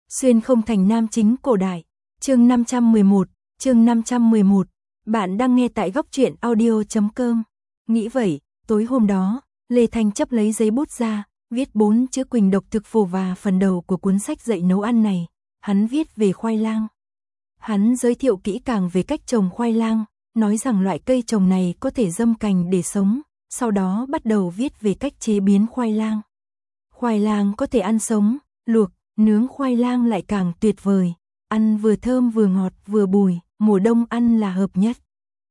Xuyên không thành nam chính cổ đại. Chương 511. Bạn đang nghe tại góc truyện audio.com. Nghĩ vậy, tối hôm đó, Lê Thanh Chấp lấy giấy bút ra, viết 4 chữ Quỳnh độc thực phổ và phần đầu của cuốn sách dạy nấu ăn này. Hắn viết về khoai lang. Hắn giới thiệu kỹ càng về cách trồng khoai lang, nói rằng loại cây trồng này có thể giâm cành để sống, sau đó bắt đầu viết về cách chế biến khoai lang. Khoai lang có thể ăn sống, luộc, nướng khoai lang lại càng tuyệt vời, ăn vừa thơm vừa ngọt vừa bùi, mùa đông ăn là hợp nhất.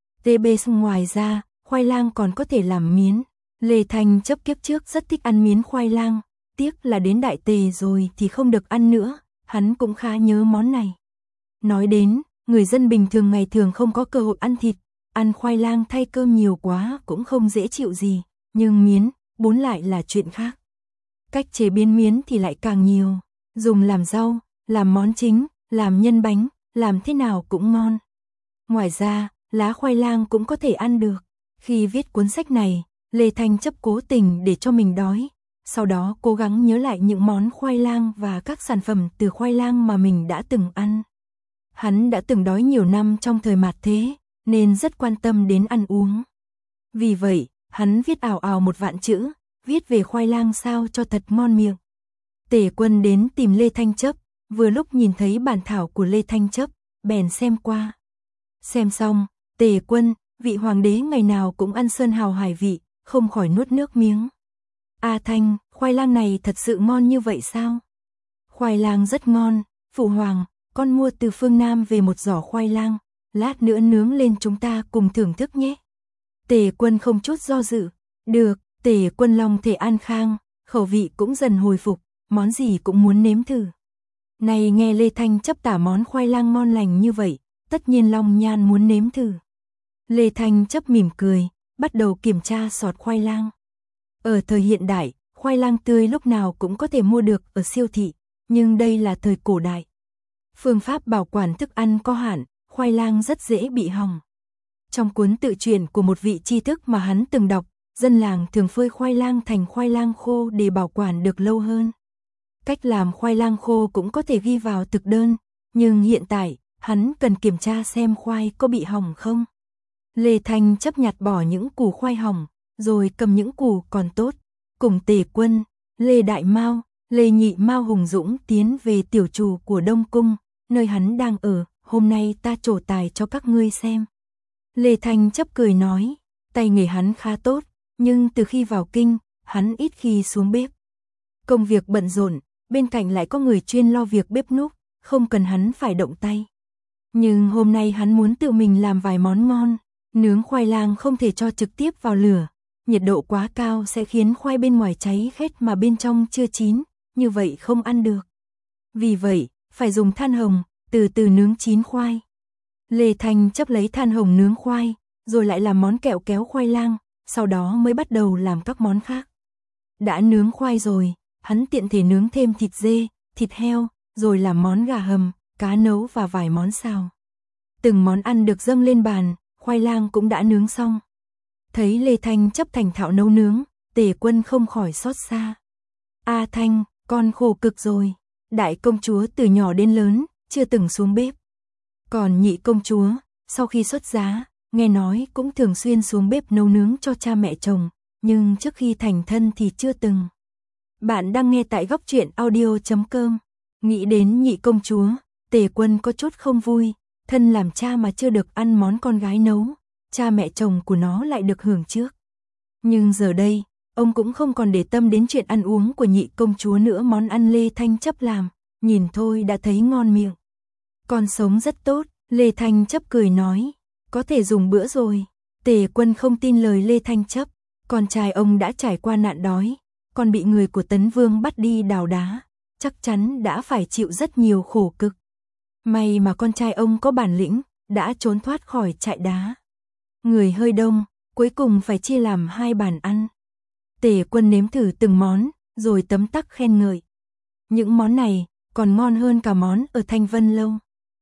Ngoài ra, khoai lang còn có thể làm miến. Lê Thanh Chấp kiếp trước rất thích ăn miến khoai lang, tiếc là đến Đại Tề rồi thì không được ăn nữa, hắn cũng khá nhớ món này. Nói đến, người dân bình thường ngày thường không có cơ hội ăn thịt, ăn khoai lang thay cơm nhiều quá cũng không dễ chịu gì, nhưng miến, bún lại là chuyện khác. Cách chế biến miến thì lại càng nhiều, dùng làm rau, làm món chính, làm nhân bánh, làm thế nào cũng ngon. Ngoài ra, lá khoai lang cũng có thể ăn được. Khi viết cuốn sách này, Lê Thanh Chấp cố tình để cho mình đói, sau đó cố gắng nhớ lại những món khoai lang và các sản phẩm từ khoai lang mà mình đã từng ăn. Hắn đã từng đói nhiều năm trong thời mạt thế, nên rất quan tâm đến ăn uống. Vì vậy, hắn viết ào ào 1.000.000 chữ, viết về khoai lang sao cho thật ngon miệng. Tề Quân đến tìm Lê Thanh Chấp, vừa lúc nhìn thấy bản thảo của Lê Thanh Chấp, bèn xem qua. Xem xong, Tề Quân, vị hoàng đế ngày nào cũng ăn sơn hào hải vị, không khỏi nuốt nước miếng. A Thanh, khoai lang này thật sự ngon như vậy sao? Khoai lang rất ngon, phụ hoàng, con mua từ phương Nam về một giỏ khoai lang, lát nữa nướng lên chúng ta cùng thưởng thức nhé. Tề Quân không chút do dự, được, Tề Quân long thể an khang, khẩu vị cũng dần hồi phục, món gì cũng muốn nếm thử. Này nghe Lê Thanh Chấp tả món khoai lang ngon lành như vậy, tất nhiên Long Nhan muốn nếm thử. Lê Thanh Chấp mỉm cười, bắt đầu kiểm tra sọt khoai lang. Ở thời hiện đại, khoai lang tươi lúc nào cũng có thể mua được ở siêu thị, nhưng đây là thời cổ đại. Phương pháp bảo quản thức ăn có hạn, khoai lang rất dễ bị hỏng. Trong cuốn tự truyện của một vị tri thức mà hắn từng đọc, dân làng thường phơi khoai lang thành khoai lang khô để bảo quản được lâu hơn. Cách làm khoai lang khô cũng có thể ghi vào thực đơn, nhưng hiện tại, hắn cần kiểm tra xem khoai có bị hỏng không. Lê Thanh Chấp nhặt bỏ những củ khoai hỏng, rồi cầm những củ còn tốt, cùng Tề Quân, Lê Đại Mao, Lê Nhị Mao hùng dũng tiến về tiểu trù của Đông Cung, nơi hắn đang ở, hôm nay ta trổ tài cho các ngươi xem. Lê Thanh Chấp cười nói, tay nghề hắn khá tốt, nhưng từ khi vào kinh, hắn ít khi xuống bếp. Công việc bận rộn, bên cạnh lại có người chuyên lo việc bếp núc, không cần hắn phải động tay. Nhưng hôm nay hắn muốn tự mình làm vài món ngon, nướng khoai lang không thể cho trực tiếp vào lửa, nhiệt độ quá cao sẽ khiến khoai bên ngoài cháy khét mà bên trong chưa chín, như vậy không ăn được. Vì vậy, phải dùng than hồng, từ từ nướng chín khoai. Lê Thanh Chấp lấy than hồng nướng khoai, rồi lại làm món kẹo kéo khoai lang, sau đó mới bắt đầu làm các món khác. Đã nướng khoai rồi, hắn tiện thể nướng thêm thịt dê, thịt heo, rồi làm món gà hầm, cá nấu và vài món xào. Từng món ăn được dâng lên bàn, khoai lang cũng đã nướng xong. Thấy Lê Thanh Chấp thành thạo nấu nướng, Tề Quân không khỏi xót xa. A Thanh, con khổ cực rồi. Đại công chúa từ nhỏ đến lớn, chưa từng xuống bếp. Còn nhị công chúa, sau khi xuất giá, nghe nói cũng thường xuyên xuống bếp nấu nướng cho cha mẹ chồng, nhưng trước khi thành thân thì chưa từng. Bạn đang nghe tại góc truyện audio.com. Nghĩ đến nhị công chúa, Tề Quân có chút không vui, thân làm cha mà chưa được ăn món con gái nấu, cha mẹ chồng của nó lại được hưởng trước. Nhưng giờ đây, ông cũng không còn để tâm đến chuyện ăn uống của nhị công chúa nữa, món ăn Lê Thanh Chấp làm, nhìn thôi đã thấy ngon miệng. Con sống rất tốt, Lê Thanh Chấp cười nói, có thể dùng bữa rồi. Tề Quân không tin lời Lê Thanh Chấp, con trai ông đã trải qua nạn đói, còn bị người của Tấn Vương bắt đi đào đá, chắc chắn đã phải chịu rất nhiều khổ cực. May mà con trai ông có bản lĩnh, đã trốn thoát khỏi trại đá. Người hơi đông, cuối cùng phải chia làm 2 bàn ăn. Tề Quân nếm thử từng món, rồi tấm tắc khen ngợi. Những món này còn ngon hơn cả món ở Thanh Vân Lâu.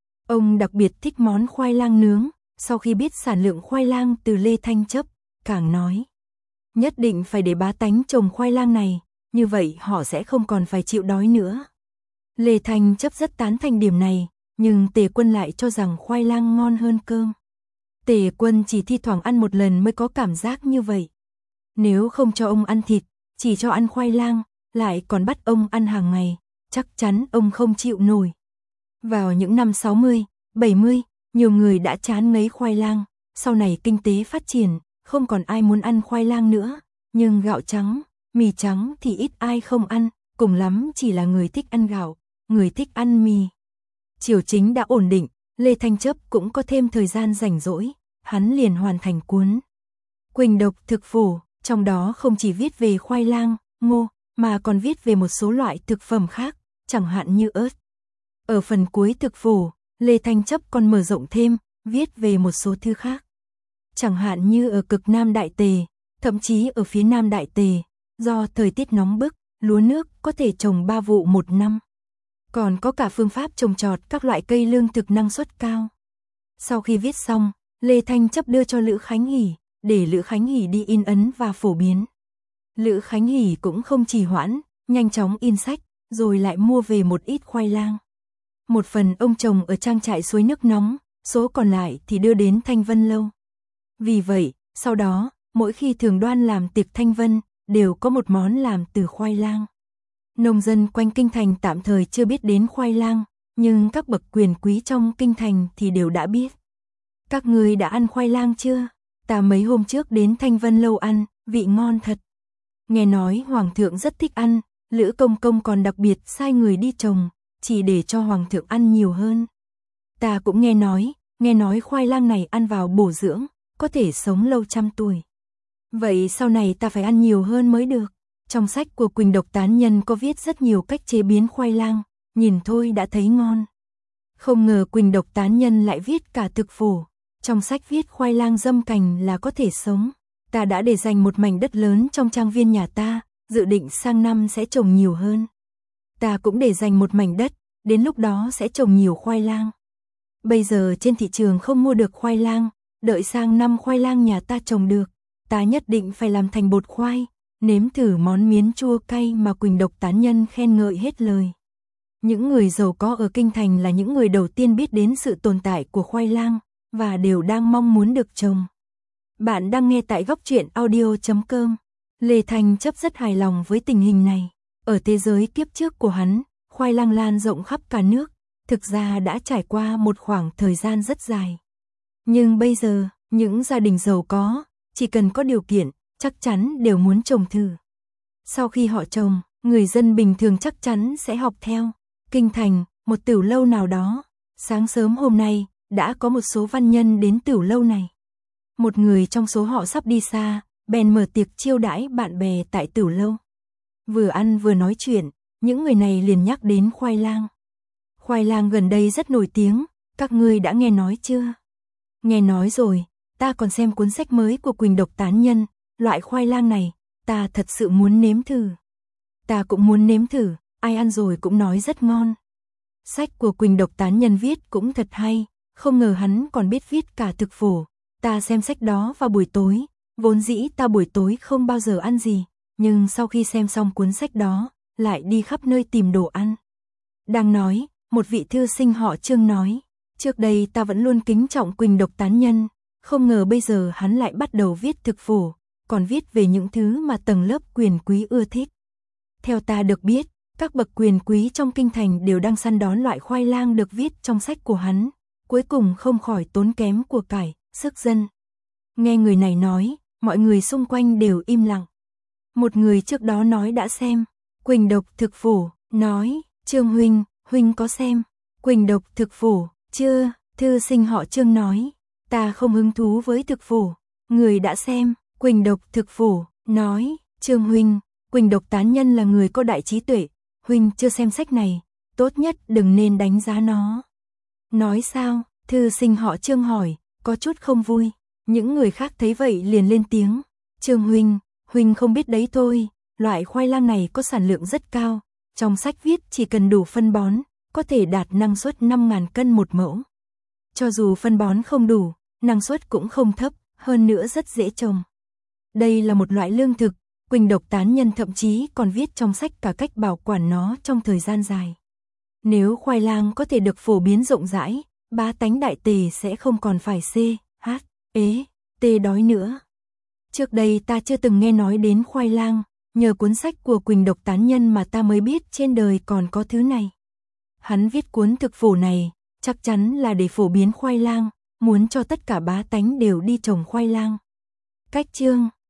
Ông đặc biệt thích món khoai lang nướng, sau khi biết sản lượng khoai lang từ Lê Thanh Chấp, càng nói. Nhất định phải để bá tánh trồng khoai lang này, như vậy họ sẽ không còn phải chịu đói nữa. Lê Thanh Chấp rất tán thành điểm này, nhưng Tề Quân lại cho rằng khoai lang ngon hơn cơm. Tề Quân chỉ thi thoảng ăn một lần mới có cảm giác như vậy. Nếu không cho ông ăn thịt, chỉ cho ăn khoai lang, lại còn bắt ông ăn hàng ngày, chắc chắn ông không chịu nổi. Vào những năm 60, 70, nhiều người đã chán ngấy khoai lang, sau này kinh tế phát triển, không còn ai muốn ăn khoai lang nữa, nhưng gạo trắng, mì trắng thì ít ai không ăn, cùng lắm chỉ là người thích ăn gạo, người thích ăn mì. Triều chính đã ổn định, Lê Thanh Chấp cũng có thêm thời gian rảnh rỗi, hắn liền hoàn thành cuốn Quỳnh Độc Thực Phổ, trong đó không chỉ viết về khoai lang, ngô, mà còn viết về một số loại thực phẩm khác, chẳng hạn như ớt. Ở phần cuối thực phổ, Lê Thanh Chấp còn mở rộng thêm, viết về một số thứ khác. Chẳng hạn như ở cực Nam Đại Tề, thậm chí ở phía Nam Đại Tề, do thời tiết nóng bức, lúa nước có thể trồng 3 vụ một năm. Còn có cả phương pháp trồng trọt các loại cây lương thực năng suất cao. Sau khi viết xong, Lê Thanh Chấp đưa cho Lữ Khánh Hỷ, để Lữ Khánh Hỷ đi in ấn và phổ biến. Lữ Khánh Hỷ cũng không trì hoãn, nhanh chóng in sách, rồi lại mua về một ít khoai lang. Một phần ông trồng ở trang trại suối nước nóng, số còn lại thì đưa đến Thanh Vân Lâu. Vì vậy, sau đó, mỗi khi Thường Đoan làm tiệc Thanh Vân, đều có một món làm từ khoai lang. Nông dân quanh kinh thành tạm thời chưa biết đến khoai lang, nhưng các bậc quyền quý trong kinh thành thì đều đã biết. Các ngươi đã ăn khoai lang chưa? Ta mấy hôm trước đến Thanh Vân Lâu ăn, vị ngon thật. Nghe nói Hoàng thượng rất thích ăn, Lữ Công Công còn đặc biệt sai người đi trồng, chỉ để cho Hoàng thượng ăn nhiều hơn. Ta cũng nghe nói khoai lang này ăn vào bổ dưỡng, có thể sống lâu trăm tuổi. Vậy sau này ta phải ăn nhiều hơn mới được. Trong sách của Quỳnh Độc Tán Nhân có viết rất nhiều cách chế biến khoai lang, nhìn thôi đã thấy ngon. Không ngờ Quỳnh Độc Tán Nhân lại viết cả thực phổ. Trong sách viết khoai lang dâm cành là có thể sống. Ta đã để dành một mảnh đất lớn trong trang viên nhà ta, dự định sang năm sẽ trồng nhiều hơn. Ta cũng để dành một mảnh đất, đến lúc đó sẽ trồng nhiều khoai lang. Bây giờ trên thị trường không mua được khoai lang, đợi sang năm khoai lang nhà ta trồng được, ta nhất định phải làm thành bột khoai, nếm thử món miến chua cay mà Quỳnh Độc Tán Nhân khen ngợi hết lời. Những người giàu có ở kinh thành là những người đầu tiên biết đến sự tồn tại của khoai lang, và đều đang mong muốn được trồng. Bạn đang nghe tại góc truyện audio.com. Lê Thanh Chấp rất hài lòng với tình hình này. Ở thế giới kiếp trước của hắn, khoai lang lan rộng khắp cả nước, thực ra đã trải qua một khoảng thời gian rất dài. Nhưng bây giờ, những gia đình giàu có, chỉ cần có điều kiện, chắc chắn đều muốn trồng thử. Sau khi họ trồng, người dân bình thường chắc chắn sẽ học theo. Kinh thành, một tửu lâu nào đó, sáng sớm hôm nay, đã có một số văn nhân đến tửu lâu này. Một người trong số họ sắp đi xa, bèn mở tiệc chiêu đãi bạn bè tại tửu lâu. Vừa ăn vừa nói chuyện, những người này liền nhắc đến khoai lang. Khoai lang gần đây rất nổi tiếng, các ngươi đã nghe nói chưa? Nghe nói rồi, ta còn xem cuốn sách mới của Quỳnh Độc Tán Nhân, loại khoai lang này, ta thật sự muốn nếm thử. Ta cũng muốn nếm thử, ai ăn rồi cũng nói rất ngon. Sách của Quỳnh Độc Tán Nhân viết cũng thật hay, không ngờ hắn còn biết viết cả thực phổ. Ta xem sách đó vào buổi tối, vốn dĩ ta buổi tối không bao giờ ăn gì, nhưng sau khi xem xong cuốn sách đó, lại đi khắp nơi tìm đồ ăn. Đang nói, một vị thư sinh họ Trương nói, trước đây ta vẫn luôn kính trọng Quỳnh Độc Tán Nhân, không ngờ bây giờ hắn lại bắt đầu viết thực phổ, còn viết về những thứ mà tầng lớp quyền quý ưa thích. Theo ta được biết, các bậc quyền quý trong kinh thành đều đang săn đón loại khoai lang được viết trong sách của hắn, cuối cùng không khỏi tốn kém của cải, sức dân. Nghe người này nói, mọi người xung quanh đều im lặng. Một người trước đó nói đã xem Quỳnh Độc thực phổ, nói, Trương huynh, huynh có xem Quỳnh Độc thực phổ chưa? Thư sinh họ Trương nói, ta không hứng thú với thực phổ. Người đã xem Quỳnh Độc thực phổ, nói, Trương huynh, Quỳnh Độc Tán Nhân là người có đại trí tuệ, huynh chưa xem sách này, tốt nhất đừng nên đánh giá nó. Nói sao? Thư sinh họ Trương hỏi, có chút không vui. Những người khác thấy vậy liền lên tiếng, Trương huynh, huynh không biết đấy thôi, loại khoai lang này có sản lượng rất cao, trong sách viết chỉ cần đủ phân bón, có thể đạt năng suất 5.000 cân một mẫu. Cho dù phân bón không đủ, năng suất cũng không thấp, hơn nữa rất dễ trồng. Đây là một loại lương thực, Quỳnh Độc Tán Nhân thậm chí còn viết trong sách cả cách bảo quản nó trong thời gian dài. Nếu khoai lang có thể được phổ biến rộng rãi, bá tánh Đại Tề sẽ không còn phải đói nữa. Trước đây ta chưa từng nghe nói đến khoai lang, nhờ cuốn sách của Quỳnh Độc Tán Nhân mà ta mới biết trên đời còn có thứ này. Hắn viết cuốn thực phổ này, chắc chắn là để phổ biến khoai lang, muốn cho tất cả bá tánh đều đi trồng khoai lang. Cách chương